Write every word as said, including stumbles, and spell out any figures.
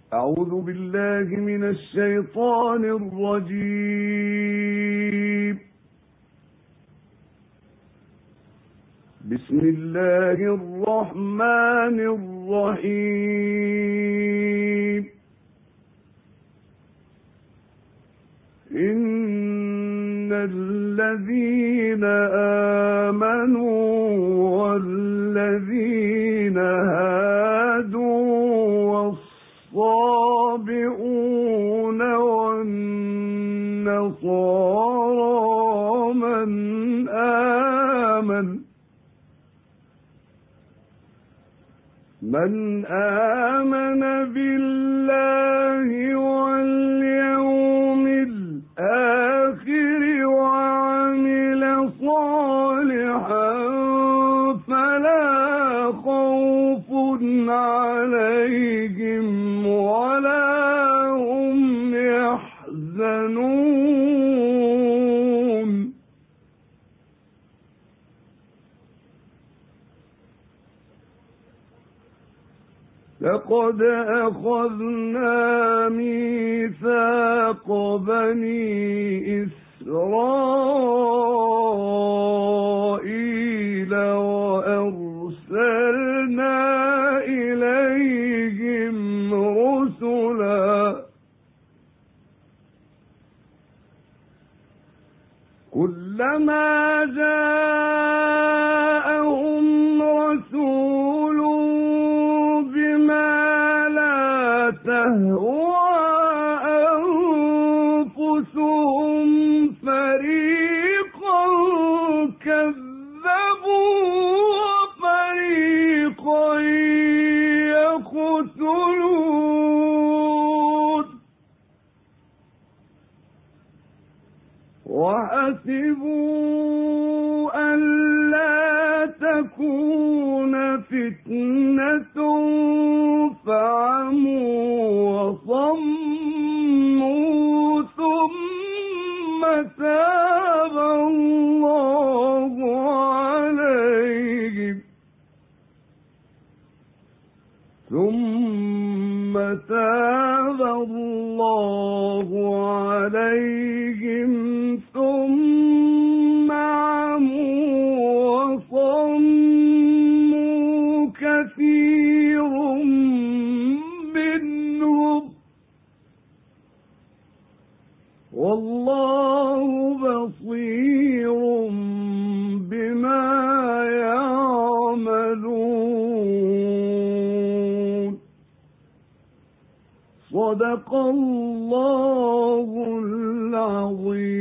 أعوذ بالله من الشيطان الرجيم. بسم الله الرحمن الرحيم. إن الذين آمنوا والذين هادوا والصابئون والنصارى من آمن من آمن بالله واليوم الآخر وعمل صالحا فلا خوف عليهم ولا هم يحزنون. لقد أخذنا ميثاق بني إسرائيل وأرسلنا إليهم رسلا كلما جاءهم رسول بما لا تهوى أنفسهم فريقا كذبوا وفريقا يقتلون. وحسبوا ألا تكون فتنة فعموا وصموا ثم تاب الله عليهم ثم تاب الله عليهم ثم عموا وصموا كثير منهم والله بصير بما يعملون. صدق الله العظيم.